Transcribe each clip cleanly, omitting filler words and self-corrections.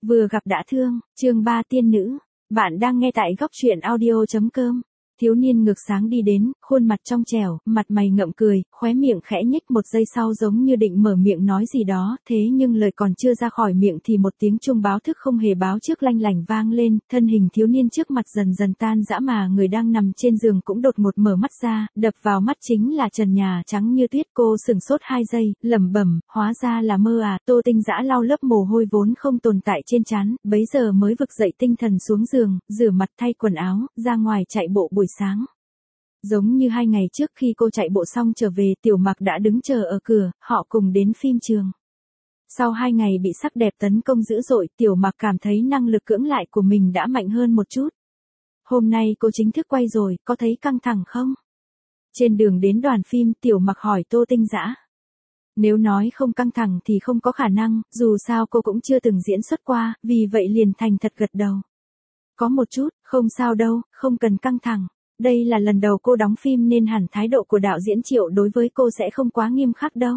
Vừa gặp đã thương, chương 3 tiên nữ. Bạn đang nghe tại góc truyện audio.com. Thiếu niên ngược sáng đi đến, khuôn mặt trong trẻo, mặt mày ngậm cười, khóe miệng khẽ nhếch, một giây sau giống như định mở miệng nói gì đó, thế nhưng lời còn chưa ra khỏi miệng thì một tiếng chuông báo thức không hề báo trước lanh lảnh vang lên, thân hình thiếu niên trước mặt dần dần tan rã mà người đang nằm trên giường cũng đột ngột mở mắt ra, đập vào mắt chính là trần nhà trắng như tuyết. Cô sững sốt 2 giây, lẩm bẩm, hóa ra là mơ à. Tô Tinh Dã lau lớp mồ hôi vốn không tồn tại trên trán, bấy giờ mới vực dậy tinh thần xuống giường, rửa mặt thay quần áo, ra ngoài chạy bộ buổi sáng. Giống như 2 ngày trước khi cô chạy bộ xong trở về, Tiểu Mặc đã đứng chờ ở cửa, họ cùng đến phim trường. Sau 2 ngày bị sắc đẹp tấn công dữ dội, Tiểu Mặc cảm thấy năng lực cưỡng lại của mình đã mạnh hơn một chút. Hôm nay cô chính thức quay rồi, có thấy căng thẳng không? Trên đường đến đoàn phim, Tiểu Mặc hỏi Tô Tinh Dã. Nếu nói không căng thẳng thì không có khả năng, dù sao cô cũng chưa từng diễn xuất qua, vì vậy liền thành thật gật đầu. Có một chút, không sao đâu, không cần căng thẳng. Đây là lần đầu cô đóng phim nên hẳn thái độ của đạo diễn Triệu đối với cô sẽ không quá nghiêm khắc đâu.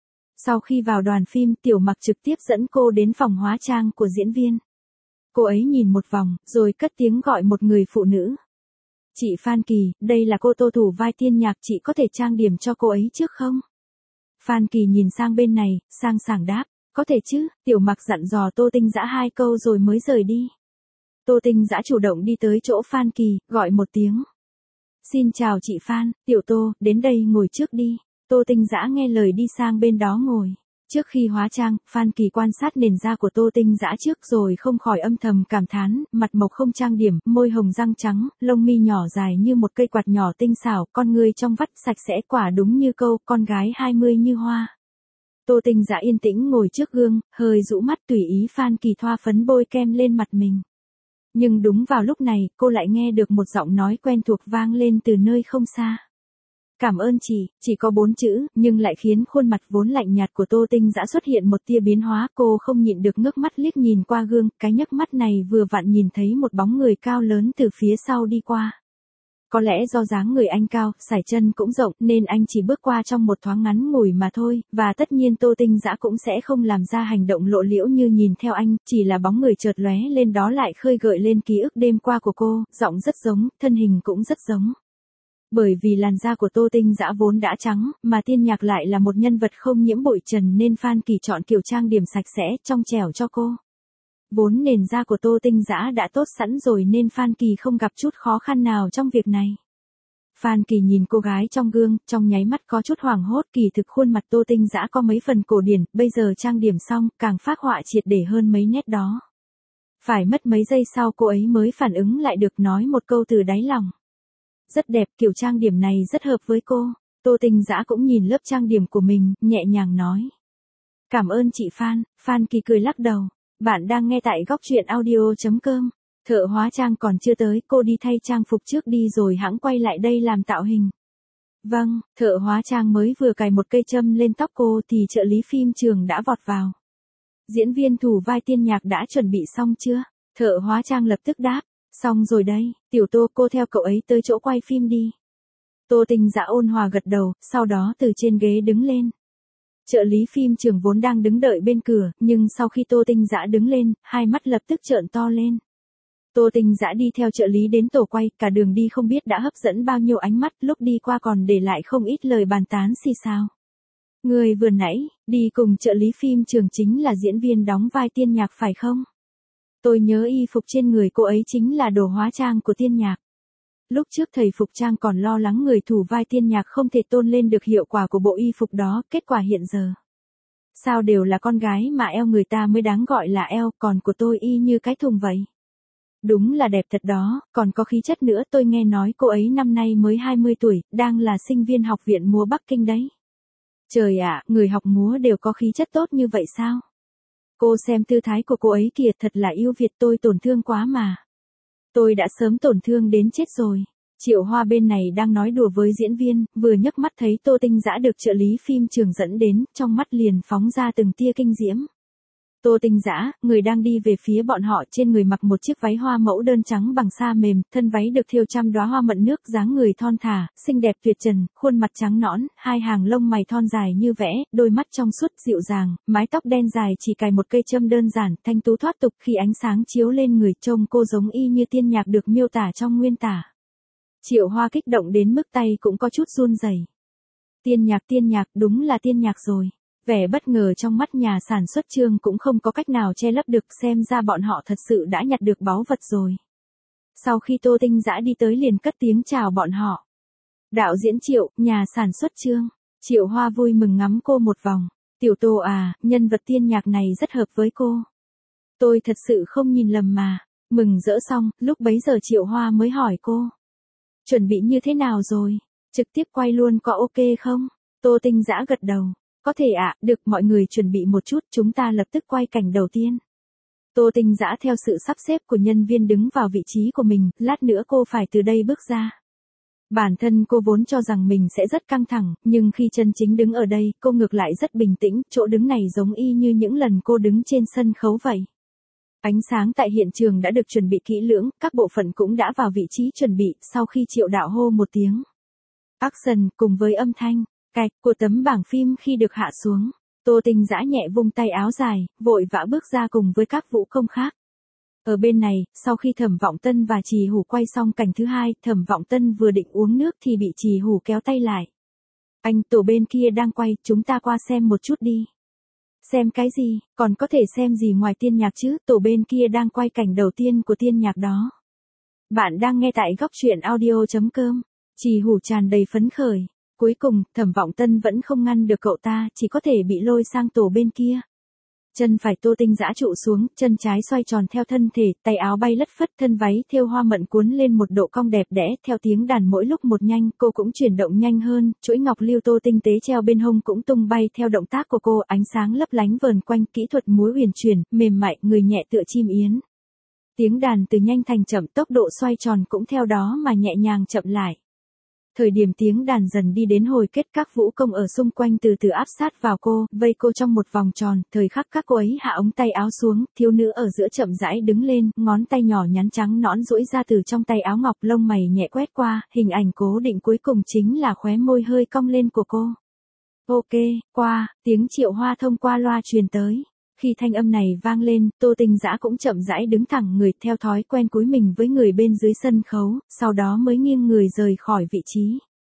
Sau khi vào đoàn phim, Tiểu Mặc trực tiếp dẫn cô đến phòng hóa trang của diễn viên. Cô ấy nhìn một vòng, rồi cất tiếng gọi một người phụ nữ. Chị Phan Kỳ, đây là cô Tô thủ vai Tiên Nhạc, chị có thể trang điểm cho cô ấy trước không? Phan Kỳ nhìn sang bên này, sang sảng đáp, có thể chứ. Tiểu Mặc dặn dò Tô Tinh Dã 2 câu rồi mới rời đi. Tô Tinh Dã chủ động đi tới chỗ Phan Kỳ, gọi một tiếng. Xin chào chị Phan, Tiểu Tô, đến đây ngồi trước đi. Tô Tinh Dã nghe lời đi sang bên đó ngồi. Trước khi hóa trang, Phan Kỳ quan sát nền da của Tô Tinh Dã trước rồi không khỏi âm thầm cảm thán, mặt mộc không trang điểm, môi hồng răng trắng, lông mi nhỏ dài như một cây quạt nhỏ tinh xảo, con người trong vắt sạch sẽ, quả đúng như câu, con gái 20 như hoa. Tô Tinh Dã yên tĩnh ngồi trước gương, hơi rũ mắt tùy ý Phan Kỳ thoa phấn bôi kem lên mặt mình. Nhưng đúng vào lúc này, cô lại nghe được một giọng nói quen thuộc vang lên từ nơi không xa. Cảm ơn chị, chỉ có 4 chữ, nhưng lại khiến khuôn mặt vốn lạnh nhạt của Tô Tinh Dã xuất hiện một tia biến hóa. Cô không nhịn được ngước mắt liếc nhìn qua gương, cái nhấc mắt này vừa vặn nhìn thấy một bóng người cao lớn từ phía sau đi qua. Có lẽ do dáng người anh cao, sải chân cũng rộng, nên anh chỉ bước qua trong một thoáng ngắn ngủi mà thôi, và tất nhiên Tô Tinh Dã cũng sẽ không làm ra hành động lộ liễu như nhìn theo anh, chỉ là bóng người chợt lóe lên đó lại khơi gợi lên ký ức đêm qua của cô, giọng rất giống, thân hình cũng rất giống. Bởi vì làn da của Tô Tinh Dã vốn đã trắng, mà Tiên Nhạc lại là một nhân vật không nhiễm bụi trần nên Phan Kỳ chọn kiểu trang điểm sạch sẽ, trong trẻo cho cô. Vốn nền da của Tô Tinh Dã đã tốt sẵn rồi nên Phan Kỳ không gặp chút khó khăn nào trong việc này. Phan Kỳ nhìn cô gái trong gương, trong nháy mắt có chút hoảng hốt, kỳ thực khuôn mặt Tô Tinh Dã có mấy phần cổ điển, bây giờ trang điểm xong, càng phác họa triệt để hơn mấy nét đó. Phải mất mấy giây sau cô ấy mới phản ứng lại được, nói một câu từ đáy lòng. Rất đẹp, kiểu trang điểm này rất hợp với cô. Tô Tinh Dã cũng nhìn lớp trang điểm của mình, nhẹ nhàng nói. Cảm ơn chị Phan. Phan Kỳ cười lắc đầu. Bạn đang nghe tại góc truyện audio.com. Thợ hóa trang còn chưa tới, cô đi thay trang phục trước đi rồi hãng quay lại đây làm tạo hình. Vâng, thợ hóa trang mới vừa cài một cây châm lên tóc cô thì trợ lý phim trường đã vọt vào. Diễn viên thủ vai Tiên Nhạc đã chuẩn bị xong chưa? Thợ hóa trang lập tức đáp. Xong rồi đây, Tiểu Tô, cô theo cậu ấy tới chỗ quay phim đi. Tô Tinh Dã ôn hòa gật đầu, sau đó từ trên ghế đứng lên. Trợ lý phim trường vốn đang đứng đợi bên cửa, nhưng sau khi Tô Tinh Dã đứng lên, hai mắt lập tức trợn to lên. Tô Tinh Dã đi theo trợ lý đến tổ quay, cả đường đi không biết đã hấp dẫn bao nhiêu ánh mắt, lúc đi qua còn để lại không ít lời bàn tán xì xào. Người vừa nãy, đi cùng trợ lý phim trường chính là diễn viên đóng vai Tiên Nhạc phải không? Tôi nhớ y phục trên người cô ấy chính là đồ hóa trang của Tiên Nhạc. Lúc trước thầy phục trang còn lo lắng người thủ vai Tiên Nhạc không thể tôn lên được hiệu quả của bộ y phục đó, kết quả hiện giờ. Sao đều là con gái mà eo người ta mới đáng gọi là eo, còn của tôi y như cái thùng vậy. Đúng là đẹp thật đó, còn có khí chất nữa, tôi nghe nói cô ấy năm nay mới 20 tuổi, đang là sinh viên học viện múa Bắc Kinh đấy. Trời ạ, người học múa đều có khí chất tốt như vậy sao? Cô xem tư thái của cô ấy kìa, thật là yêu Việt, tôi tổn thương quá mà. Tôi đã sớm tổn thương đến chết rồi. Triệu Hoa bên này đang nói đùa với diễn viên, vừa nhấc mắt thấy Tô Tinh Dã được trợ lý phim trường dẫn đến, trong mắt liền phóng ra từng tia kinh diễm. Tô Tinh Dã, người đang đi về phía bọn họ, trên người mặc một chiếc váy hoa mẫu đơn trắng bằng sa mềm, thân váy được thêu trăm đóa hoa mận nước, dáng người thon thả, xinh đẹp tuyệt trần, khuôn mặt trắng nõn, hai hàng lông mày thon dài như vẽ, đôi mắt trong suốt dịu dàng, mái tóc đen dài chỉ cài một cây châm đơn giản, thanh tú thoát tục, khi ánh sáng chiếu lên người trông cô giống y như tiên nhạc được miêu tả trong nguyên tả. Triệu Hoa kích động đến mức tay cũng có chút run rẩy. Tiên nhạc, đúng là tiên nhạc rồi. Vẻ bất ngờ trong mắt nhà sản xuất Trương cũng không có cách nào che lấp được, xem ra bọn họ thật sự đã nhặt được báu vật rồi. Sau khi Tô Tinh Dã đi tới liền cất tiếng chào bọn họ. Đạo diễn Triệu, nhà sản xuất Trương. Triệu Hoa vui mừng ngắm cô một vòng. Tiểu Tô à, nhân vật tiên nhạc này rất hợp với cô. Tôi thật sự không nhìn lầm mà. Mừng rỡ xong, lúc bấy giờ Triệu Hoa mới hỏi cô. Chuẩn bị như thế nào rồi? Trực tiếp quay luôn có ok không? Tô Tinh Dã gật đầu. Có thể ạ, được, mọi người chuẩn bị một chút, chúng ta lập tức quay cảnh đầu tiên. Tô Tinh Dã theo sự sắp xếp của nhân viên đứng vào vị trí của mình, lát nữa cô phải từ đây bước ra. Bản thân cô vốn cho rằng mình sẽ rất căng thẳng, nhưng khi chân chính đứng ở đây, cô ngược lại rất bình tĩnh, chỗ đứng này giống y như những lần cô đứng trên sân khấu vậy. Ánh sáng tại hiện trường đã được chuẩn bị kỹ lưỡng, các bộ phận cũng đã vào vị trí chuẩn bị, sau khi Triệu đạo hô một tiếng Action cùng với âm thanh cạch của tấm bảng phim khi được hạ xuống, Tô Tinh Dã nhẹ vung tay áo dài, vội vã bước ra cùng với các vũ công khác. Ở bên này, sau khi Thẩm Vọng Tân và Trì Hủ quay xong cảnh thứ hai, Thẩm Vọng Tân vừa định uống nước thì bị Trì Hủ kéo tay lại. Anh, tổ bên kia đang quay, chúng ta qua xem một chút đi. Xem cái gì, còn có thể xem gì ngoài tiên nhạc chứ, tổ bên kia đang quay cảnh đầu tiên của tiên nhạc đó. Bạn đang nghe tại góc truyện audio.com. Trì Hủ tràn đầy phấn khởi. Cuối cùng, Thẩm Vọng Tân vẫn không ngăn được cậu ta, chỉ có thể bị lôi sang tổ bên kia. Chân phải Tô Tinh Dã trụ xuống, chân trái xoay tròn theo thân thể, tay áo bay lất phất, thân váy thêu hoa mận cuốn lên một độ cong đẹp đẽ, theo tiếng đàn mỗi lúc một nhanh, cô cũng chuyển động nhanh hơn, chuỗi ngọc lưu tô tinh tế treo bên hông cũng tung bay theo động tác của cô, ánh sáng lấp lánh vờn quanh, kỹ thuật múa huyền chuyển, mềm mại, người nhẹ tựa chim yến. Tiếng đàn từ nhanh thành chậm, tốc độ xoay tròn cũng theo đó mà nhẹ nhàng chậm lại. Thời điểm tiếng đàn dần đi đến hồi kết, các vũ công ở xung quanh từ từ áp sát vào cô, vây cô trong một vòng tròn, thời khắc các cô ấy hạ ống tay áo xuống, thiếu nữ ở giữa chậm rãi đứng lên, ngón tay nhỏ nhắn trắng nõn duỗi ra từ trong tay áo ngọc, lông mày nhẹ quét qua, hình ảnh cố định cuối cùng chính là khóe môi hơi cong lên của cô. Ok, qua, tiếng Triệu Hoa thông qua loa truyền tới. Khi thanh âm này vang lên, Tô Tinh Dã cũng chậm rãi đứng thẳng người, theo thói quen cúi mình với người bên dưới sân khấu, sau đó mới nghiêng người rời khỏi vị trí.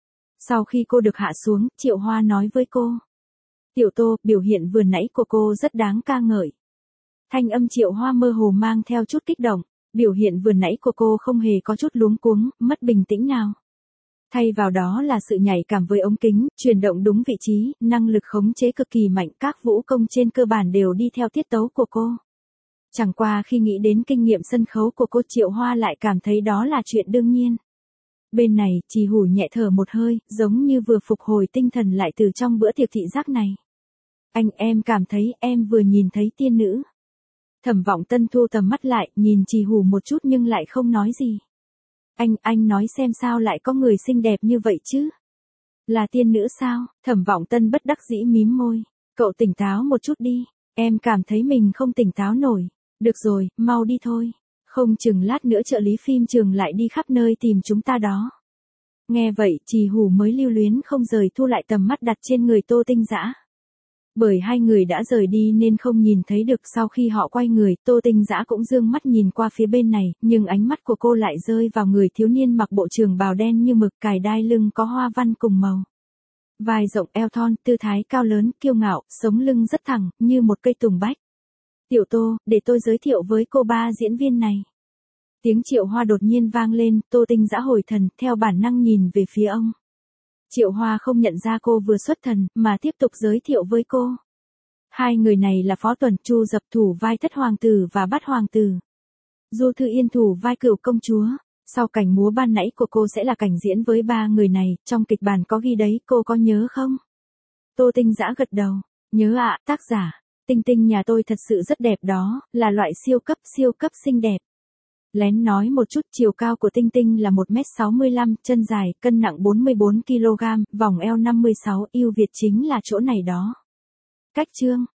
Sau khi cô được hạ xuống, Triệu Hoa nói với cô. Tiểu Tô, biểu hiện vừa nãy của cô rất đáng ca ngợi. Thanh âm Triệu Hoa mơ hồ mang theo chút kích động, biểu hiện vừa nãy của cô không hề có chút luống cuống, mất bình tĩnh nào. Thay vào đó là sự nhạy cảm với ống kính, chuyển động đúng vị trí, năng lực khống chế cực kỳ mạnh, các vũ công trên cơ bản đều đi theo tiết tấu của cô. Chẳng qua khi nghĩ đến kinh nghiệm sân khấu của cô, Triệu Hoa lại cảm thấy đó là chuyện đương nhiên. Bên này, Trì Hủ nhẹ thở một hơi, giống như vừa phục hồi tinh thần lại từ trong bữa tiệc thị giác này. Anh, em cảm thấy em vừa nhìn thấy tiên nữ. Thẩm Vọng Tân thu tầm mắt lại, nhìn Trì Hủ một chút nhưng lại không nói gì. Anh nói xem sao lại có người xinh đẹp như vậy chứ? Là tiên nữ sao? Thẩm Vọng Tân bất đắc dĩ mím môi. Cậu tỉnh táo một chút đi. Em cảm thấy mình không tỉnh táo nổi. Được rồi, mau đi thôi. Không chừng lát nữa trợ lý phim trường lại đi khắp nơi tìm chúng ta đó. Nghe vậy, Trì Hủ mới lưu luyến không rời thu lại tầm mắt đặt trên người Tô Tinh Dã. Bởi hai người đã rời đi nên không nhìn thấy được, sau khi họ quay người, Tô Tinh Dã cũng dương mắt nhìn qua phía bên này, nhưng ánh mắt của cô lại rơi vào người thiếu niên mặc bộ trường bào đen như mực, cài đai lưng có hoa văn cùng màu. Vai rộng eo thon, tư thái cao lớn, kiêu ngạo, sống lưng rất thẳng, như một cây tùng bách. Tiểu Tô, để tôi giới thiệu với cô ba diễn viên này. Tiếng Triệu Hoa đột nhiên vang lên, Tô Tinh Dã hồi thần, theo bản năng nhìn về phía ông. Triệu Hoa không nhận ra cô vừa xuất thần, mà tiếp tục giới thiệu với cô. Hai người này là Phó Tuần, Chu Dập thủ vai Thất Hoàng tử và Bát Hoàng tử. Du Thư Yên thủ vai Cửu công chúa. Sau cảnh múa ban nãy của cô sẽ là cảnh diễn với ba người này, trong kịch bản có ghi đấy, cô có nhớ không? Tô Tinh Dã gật đầu. Nhớ ạ, tác giả. Tinh Tinh nhà tôi thật sự rất đẹp đó, là loại siêu cấp xinh đẹp. Lén nói một chút, chiều cao của Tinh Tinh là 1m65, chân dài, cân nặng 44kg, vòng eo 56, ưu việt chính là chỗ này đó. Cách chương